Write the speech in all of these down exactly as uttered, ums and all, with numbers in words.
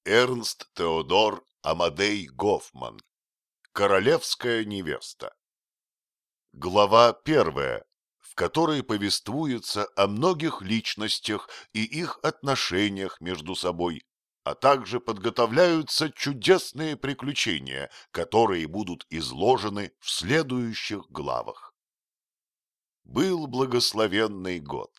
Эрнст Теодор Амадей Гофман. Королевская невеста. Глава первая, в которой повествуется о многих личностях и их отношениях между собой, а также подготовляются чудесные приключения, которые будут изложены в следующих главах. Был благословенный год.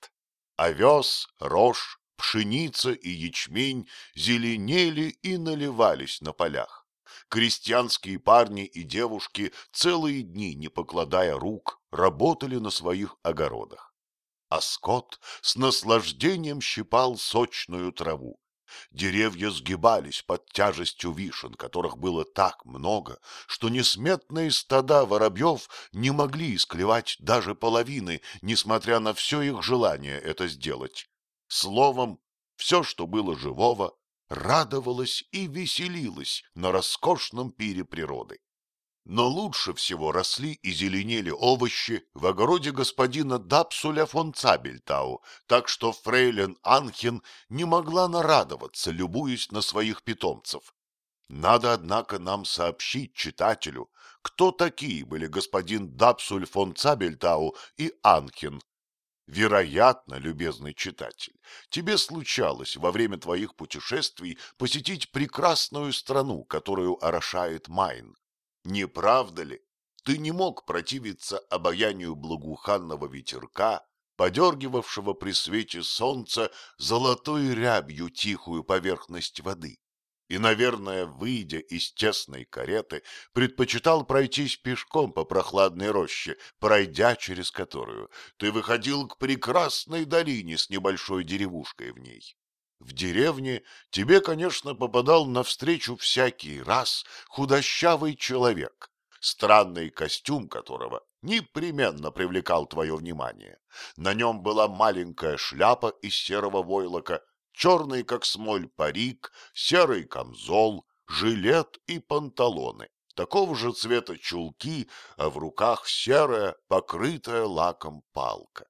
Овес, рожь, пшеница и ячмень зеленели и наливались на полях. Крестьянские парни и девушки целые дни, не покладая рук, работали на своих огородах. А скот с наслаждением щипал сочную траву. Деревья сгибались под тяжестью вишен, которых было так много, что несметные стада воробьев не могли исклевать даже половины, несмотря на все их желание это сделать. Словом, все, что было живого, радовалось и веселилось на роскошном пире природы. Но лучше всего росли и зеленели овощи в огороде господина Дапсуля фон Цабельтау, так что фрейлин Анхен не могла нарадоваться, любуясь на своих питомцев. Надо, однако, нам сообщить читателю, кто такие были господин Дапсуль фон Цабельтау и Анхен. Вероятно, любезный читатель, тебе случалось во время твоих путешествий посетить прекрасную страну, которую орошает Майн. Не правда ли? Ты не мог противиться обаянию благоуханного ветерка, подергивавшего при свете солнца золотой рябью тихую поверхность воды. И, наверное, выйдя из тесной кареты, предпочитал пройтись пешком по прохладной роще, пройдя через которую ты выходил к прекрасной долине с небольшой деревушкой в ней. В деревне тебе, конечно, попадал навстречу всякий раз худощавый человек, странный костюм которого непременно привлекал твое внимание. На нем была маленькая шляпа из серого войлока, черный, как смоль, парик, серый камзол, жилет и панталоны, такого же цвета чулки, а в руках серая, покрытая лаком палка.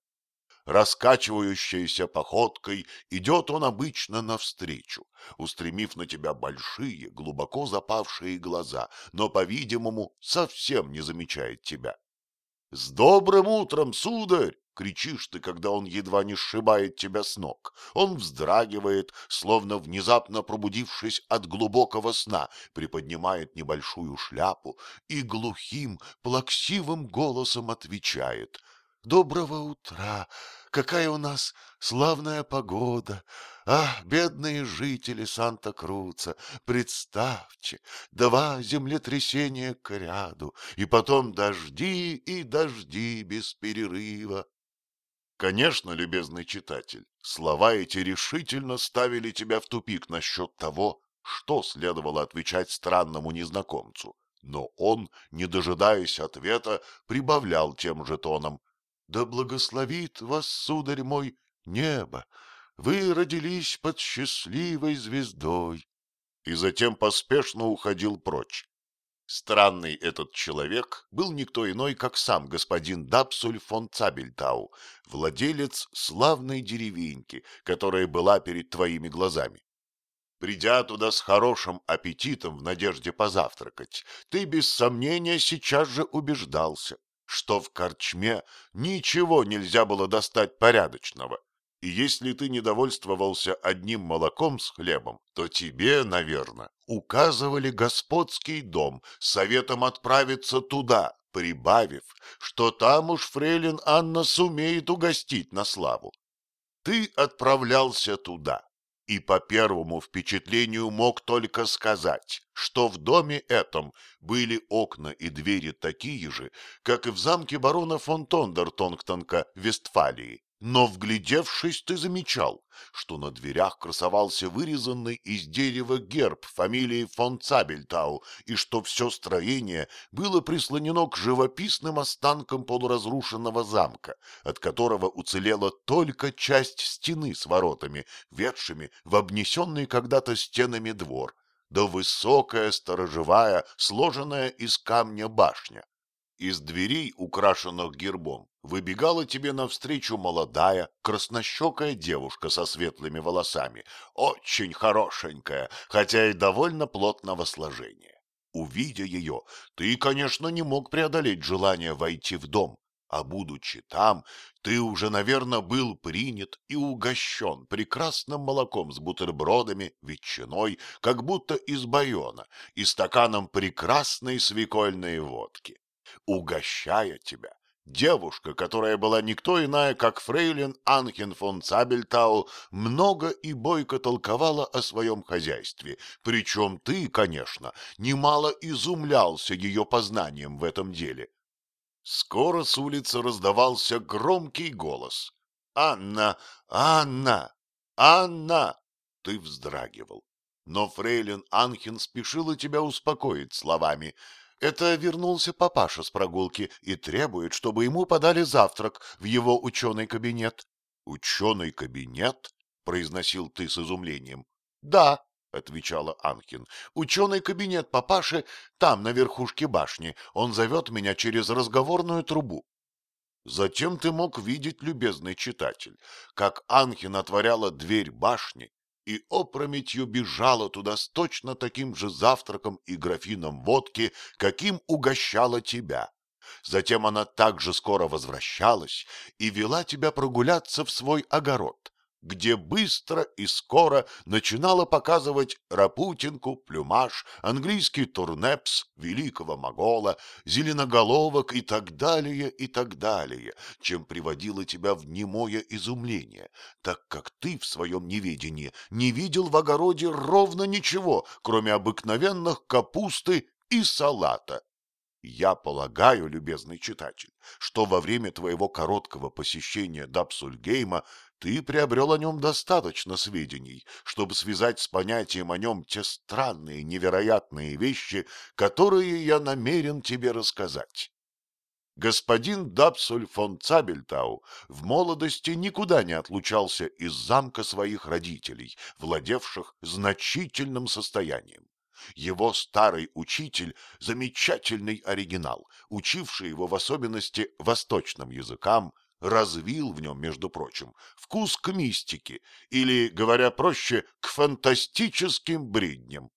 Раскачивающейся походкой идет он обычно навстречу, устремив на тебя большие, глубоко запавшие глаза, но, по-видимому, совсем не замечает тебя. «С добрым утром, сударь!» — кричишь ты, когда он едва не сшибает тебя с ног. Он вздрагивает, словно внезапно пробудившись от глубокого сна, приподнимает небольшую шляпу и глухим, плаксивым голосом отвечает: «Доброго утра! Какая у нас славная погода! Ах, бедные жители Санта-Круца! Представьте, два землетрясения к ряду, и потом дожди и дожди без перерыва!» Конечно, любезный читатель, слова эти решительно ставили тебя в тупик насчет того, что следовало отвечать странному незнакомцу. Но он, не дожидаясь ответа, прибавлял тем же тоном: «Да благословит вас, сударь мой, небо! Вы родились под счастливой звездой!» И затем поспешно уходил прочь. Странный этот человек был никто иной, как сам господин Дапсуль фон Цабельтау, владелец славной деревеньки, которая была перед твоими глазами. Придя туда с хорошим аппетитом в надежде позавтракать, ты без сомнения сейчас же убеждался, что в корчме ничего нельзя было достать порядочного. И если ты недовольствовался одним молоком с хлебом, то тебе, наверное, указывали господский дом с советом отправиться туда, прибавив, что там уж фрейлин Анна сумеет угостить на славу. Ты отправлялся туда и по первому впечатлению мог только сказать, что в доме этом были окна и двери такие же, как и в замке барона фон Тондертонгтонка в Вестфалии. Но, вглядевшись, ты замечал, что на дверях красовался вырезанный из дерева герб фамилии фон Цабельтау, и что все строение было прислонено к живописным останкам полуразрушенного замка, от которого уцелела только часть стены с воротами, ведшими в обнесенный когда-то стенами двор, да высокая сторожевая, сложенная из камня башня. из дверей, украшенных гербом, выбегала тебе навстречу молодая, краснощекая девушка со светлыми волосами, очень хорошенькая, хотя и довольно плотного сложения. Увидя ее, ты, конечно, не мог преодолеть желание войти в дом, а будучи там, ты уже, наверное, был принят и угощен прекрасным молоком с бутербродами, ветчиной, как будто из Байона, и стаканом прекрасной свекольной водки. Угощая тебя, девушка, которая была никто иная, как фрейлин Анхен фон Цабельтау, много и бойко толковала о своем хозяйстве, причем ты, конечно, немало изумлялся ее познанием в этом деле. Скоро с улицы раздавался громкий голос. «Анна! Анна! Анна!» Ты вздрагивал. Но фрейлин Анхен спешила тебя успокоить словами. «Это вернулся папаша с прогулки и требует, чтобы ему подали завтрак в его ученый кабинет». «Ученый кабинет?» — произносил ты с изумлением. «Да», — отвечала Анхен, — «ученый кабинет папаши там, на верхушке башни. Он зовет меня через разговорную трубу». Затем ты мог видеть, любезный читатель, как Анхен отворяла дверь башни и опрометью бежала туда с точно таким же завтраком и графином водки, каким угощала тебя. Затем она также скоро возвращалась и вела тебя прогуляться в свой огород, где быстро и скоро начинала показывать рапутинку, плюмаж, английский турнепс, великого могола, зеленоголовок и так далее, и так далее, чем приводила тебя в немое изумление, так как ты в своем неведении не видел в огороде ровно ничего, кроме обыкновенных капусты и салата. Я полагаю, любезный читатель, что во время твоего короткого посещения Дапсульгейма ты приобрел о нем достаточно сведений, чтобы связать с понятием о нем те странные, невероятные вещи, которые я намерен тебе рассказать. Господин Дапсуль фон Цабельтау в молодости никуда не отлучался из замка своих родителей, владевших значительным состоянием. Его старый учитель, замечательный оригинал, учивший его в особенности восточным языкам, развил в нем, между прочим, вкус к мистике или, говоря проще, к фантастическим бредням.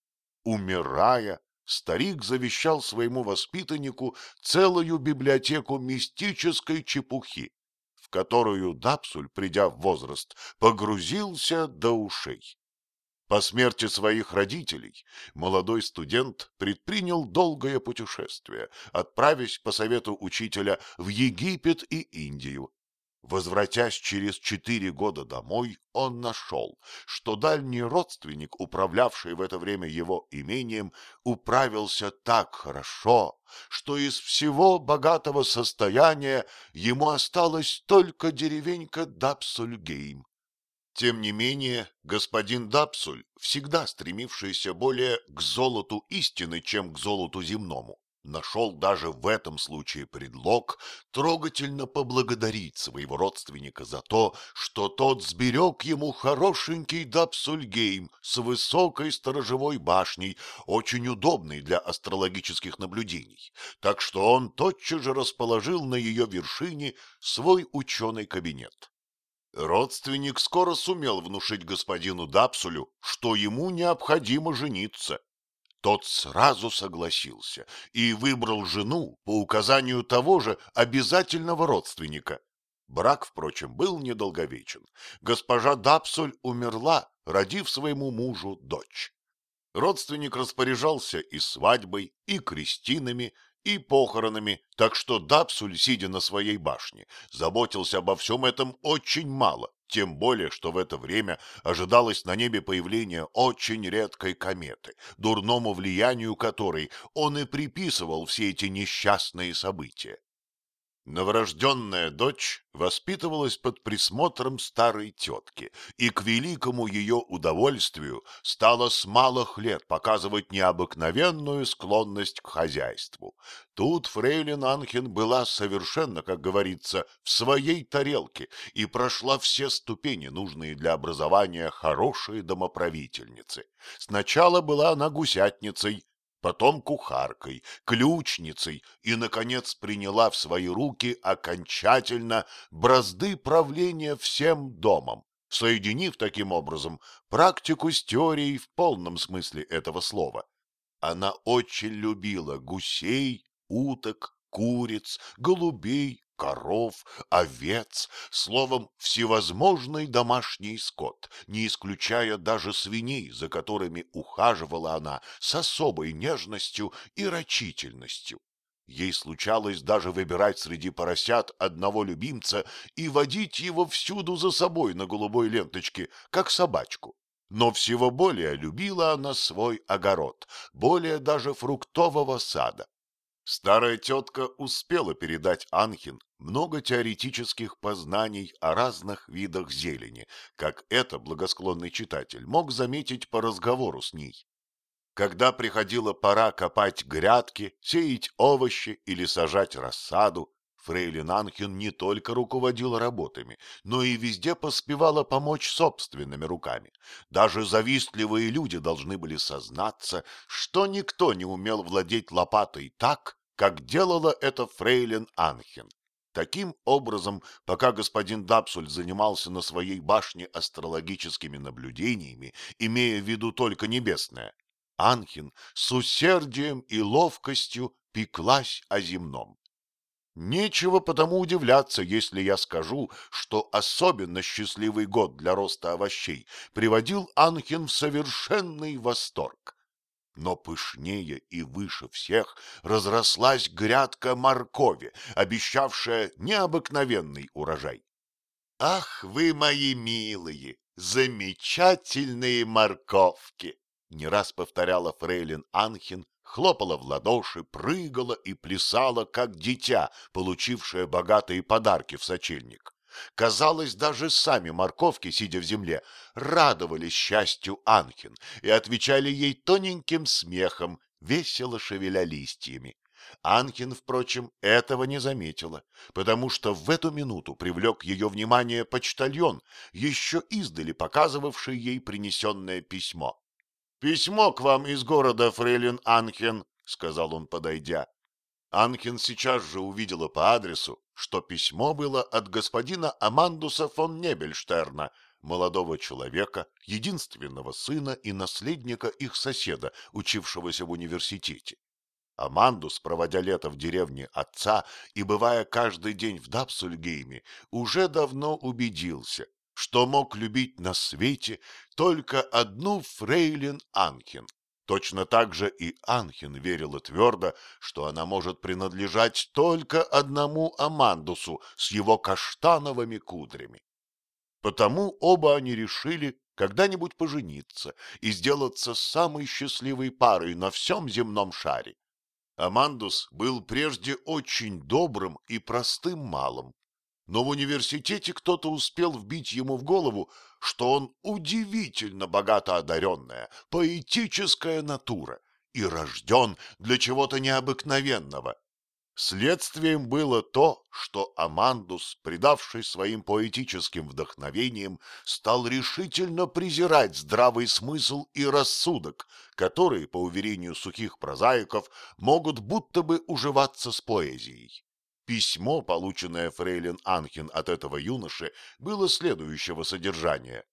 Умирая, старик завещал своему воспитаннику целую библиотеку мистической чепухи, в которую Дапсуль, придя в возраст, погрузился до ушей. По смерти своих родителей молодой студент предпринял долгое путешествие, отправясь по совету учителя в Египет и Индию. Возвратясь через четыре года домой, он нашел, что дальний родственник, управлявший в это время его имением, управился так хорошо, что из всего богатого состояния ему осталась только деревенька Дапсульгейм. Тем не менее, господин Дапсуль, всегда стремившийся более к золоту истины, чем к золоту земному, нашел даже в этом случае предлог трогательно поблагодарить своего родственника за то, что тот сберег ему хорошенький Дапсульгейм с высокой сторожевой башней, очень удобной для астрологических наблюдений, так что он тотчас же расположил на ее вершине свой ученый кабинет. Родственник скоро сумел внушить господину Дапсулю, что ему необходимо жениться. Тот сразу согласился и выбрал жену по указанию того же обязательного родственника. Брак, впрочем, был недолговечен. Госпожа Дапсуль умерла, родив своему мужу дочь. Родственник распоряжался и свадьбой, и крестинами, и похоронами, так что Дапсуль, сидя на своей башне, заботился обо всем этом очень мало, тем более, что в это время ожидалось на небе появление очень редкой кометы, дурному влиянию которой он и приписывал все эти несчастные события. Новорожденная дочь воспитывалась под присмотром старой тетки и к великому ее удовольствию стала с малых лет показывать необыкновенную склонность к хозяйству. Тут фрейлин Анхен была совершенно, как говорится, в своей тарелке и прошла все ступени, нужные для образования хорошей домоправительницы. Сначала была она гусятницей, потом кухаркой, ключницей и, наконец, приняла в свои руки окончательно бразды правления всем домом, соединив таким образом практику с теорией в полном смысле этого слова. Она очень любила гусей, уток, куриц, голубей, коров, овец, словом, всевозможный домашний скот, не исключая даже свиней, за которыми ухаживала она с особой нежностью и рачительностью. Ей случалось даже выбирать среди поросят одного любимца и водить его всюду за собой на голубой ленточке, как собачку. Но всего более любила она свой огород, более даже фруктового сада. Старая тетка успела передать Анхен много теоретических познаний о разных видах зелени, как это благосклонный читатель мог заметить по разговору с ней. Когда приходила пора копать грядки, сеять овощи или сажать рассаду, фрейлин Анхен не только руководила работами, но и везде поспевала помочь собственными руками. Даже завистливые люди должны были сознаться, что никто не умел владеть лопатой так, как делала это фрейлин Анхен. Таким образом, пока господин Дапсуль занимался на своей башне астрологическими наблюдениями, имея в виду только небесное, Анхен с усердием и ловкостью пеклась о земном. Нечего потому удивляться, если я скажу, что особенно счастливый год для роста овощей приводил Анхен в совершенный восторг. Но пышнее и выше всех разрослась грядка моркови, обещавшая необыкновенный урожай. «Ах вы, мои милые, замечательные морковки!» Не раз повторяла фрейлин Анхен, хлопала в ладоши, прыгала и плясала, как дитя, получившее богатые подарки в сочельник. Казалось, даже сами морковки, сидя в земле, радовались счастью Анхен и отвечали ей тоненьким смехом, весело шевеля листьями. Анхен, впрочем, этого не заметила, потому что в эту минуту привлек ее внимание почтальон, еще издали показывавший ей принесенное письмо. «Письмо к вам из города, фрейлин Анхен», — сказал он, подойдя. Анхен сейчас же увидела по адресу, что письмо было от господина Амандуса фон Небельштерна, молодого человека, единственного сына и наследника их соседа, учившегося в университете. Амандус, проводя лето в деревне отца и бывая каждый день в Дапсульгейме, уже давно убедился, что мог любить на свете только одну фрейлин Анхен. Точно так же и Анхен верила твердо, что она может принадлежать только одному Амандусу с его каштановыми кудрями. Потому оба они решили когда-нибудь пожениться и сделаться самой счастливой парой на всем земном шаре. Амандус был прежде очень добрым и простым малым, но в университете кто-то успел вбить ему в голову, что он удивительно богато одаренная, поэтическая натура и рожден для чего-то необыкновенного. Следствием было то, что Амандус, предавший своим поэтическим вдохновением, стал решительно презирать здравый смысл и рассудок, которые, по уверению сухих прозаиков, могут будто бы уживаться с поэзией. Письмо, полученное фрейлин Анхен от этого юноши, было следующего содержания.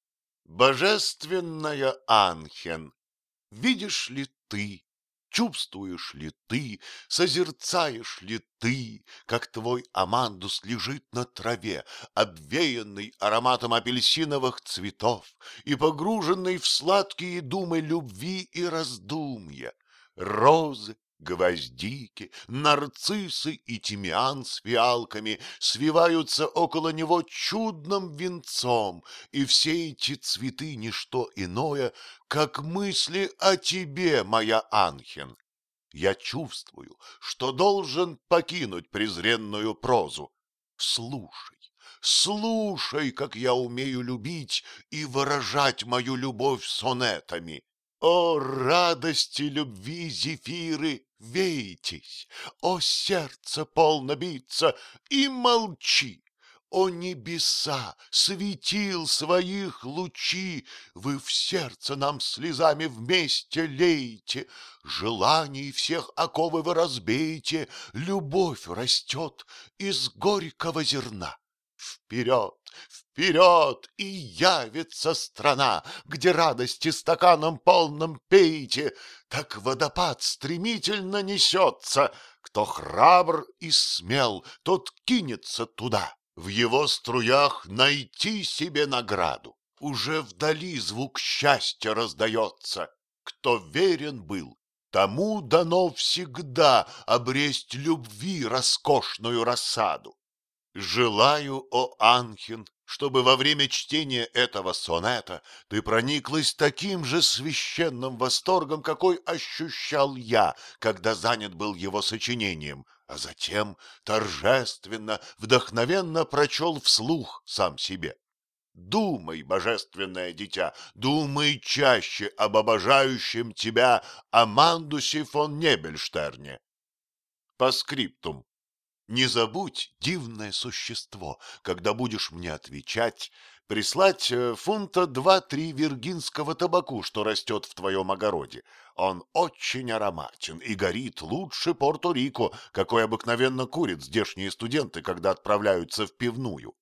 «Божественная Анхен, видишь ли ты, чувствуешь ли ты, созерцаешь ли ты, как твой Амандус лежит на траве, обвеянный ароматом апельсиновых цветов и погруженный в сладкие думы любви и раздумья? Розы, гвоздики, нарциссы и тимиан с фиалками свиваются около него чудным венцом, и все эти цветы — ничто иное, как мысли о тебе, моя Анхен. Я чувствую, что должен покинуть презренную прозу. Слушай, слушай, как я умею любить и выражать мою любовь сонетами. О, радости любви, зефиры, вейтесь! О, сердце полно биться, и молчи! О небеса, светил своих лучи, вы в сердце нам слезами вместе лейте, желаний всех оковы вы разбейте, любовь растет из горького зерна. Вперед, вперед, и явится страна, где радости стаканом полным пейте, так водопад стремительно несется, кто храбр и смел, тот кинется туда. В его струях найти себе награду. Уже вдали звук счастья раздается. Кто верен был, тому дано всегда обресть любви роскошную рассаду. Желаю, о Анхин, чтобы во время чтения этого сонета ты прониклась таким же священным восторгом, какой ощущал я, когда занят был его сочинением, а затем торжественно, вдохновенно прочел вслух сам себе. Думай, божественное дитя, думай чаще об обожающем тебя Амандусе фон Небельштерне. По скриптум. Не забудь, дивное существо, когда будешь мне отвечать, прислать э, фунта два-три виргинского табаку, что растет в твоем огороде. Он очень ароматен и горит лучше Порто-Рико, какой обыкновенно курят здешние студенты, когда отправляются в пивную.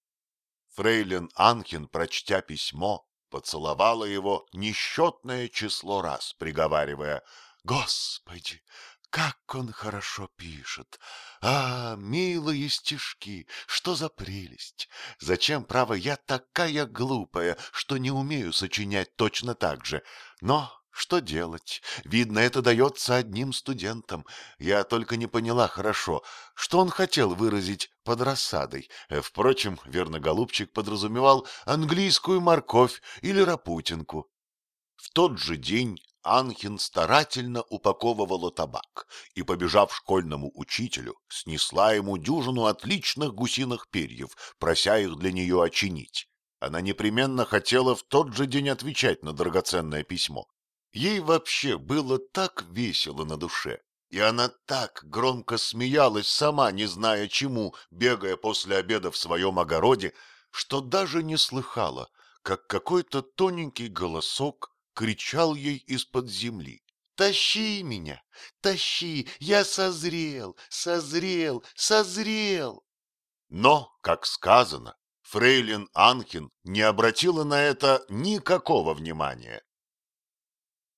Фрейлин Анхен, прочтя письмо, поцеловала его несчетное число раз, приговаривая: «Господи, как он хорошо пишет! А, милые стишки, что за прелесть! Зачем, право, я такая глупая, что не умею сочинять точно так же? Но что делать? Видно, это дается одним студентам. Я только не поняла хорошо, что он хотел выразить под рассадой. Э, Впрочем, верно, голубчик подразумевал английскую морковь или рапутинку». В тот же день Анхин старательно упаковывала табак и, побежав к школьному учителю, снесла ему дюжину отличных гусиных перьев, прося их для нее очинить. Она непременно хотела в тот же день отвечать на драгоценное письмо. Ей вообще было так весело на душе, и она так громко смеялась, сама не зная чему, бегая после обеда в своем огороде, что даже не слыхала, как какой-то тоненький голосок кричал ей из-под земли: «Тащи меня, тащи, я созрел, созрел, созрел!» Но, как сказано, фрейлин Анхен не обратила на это никакого внимания.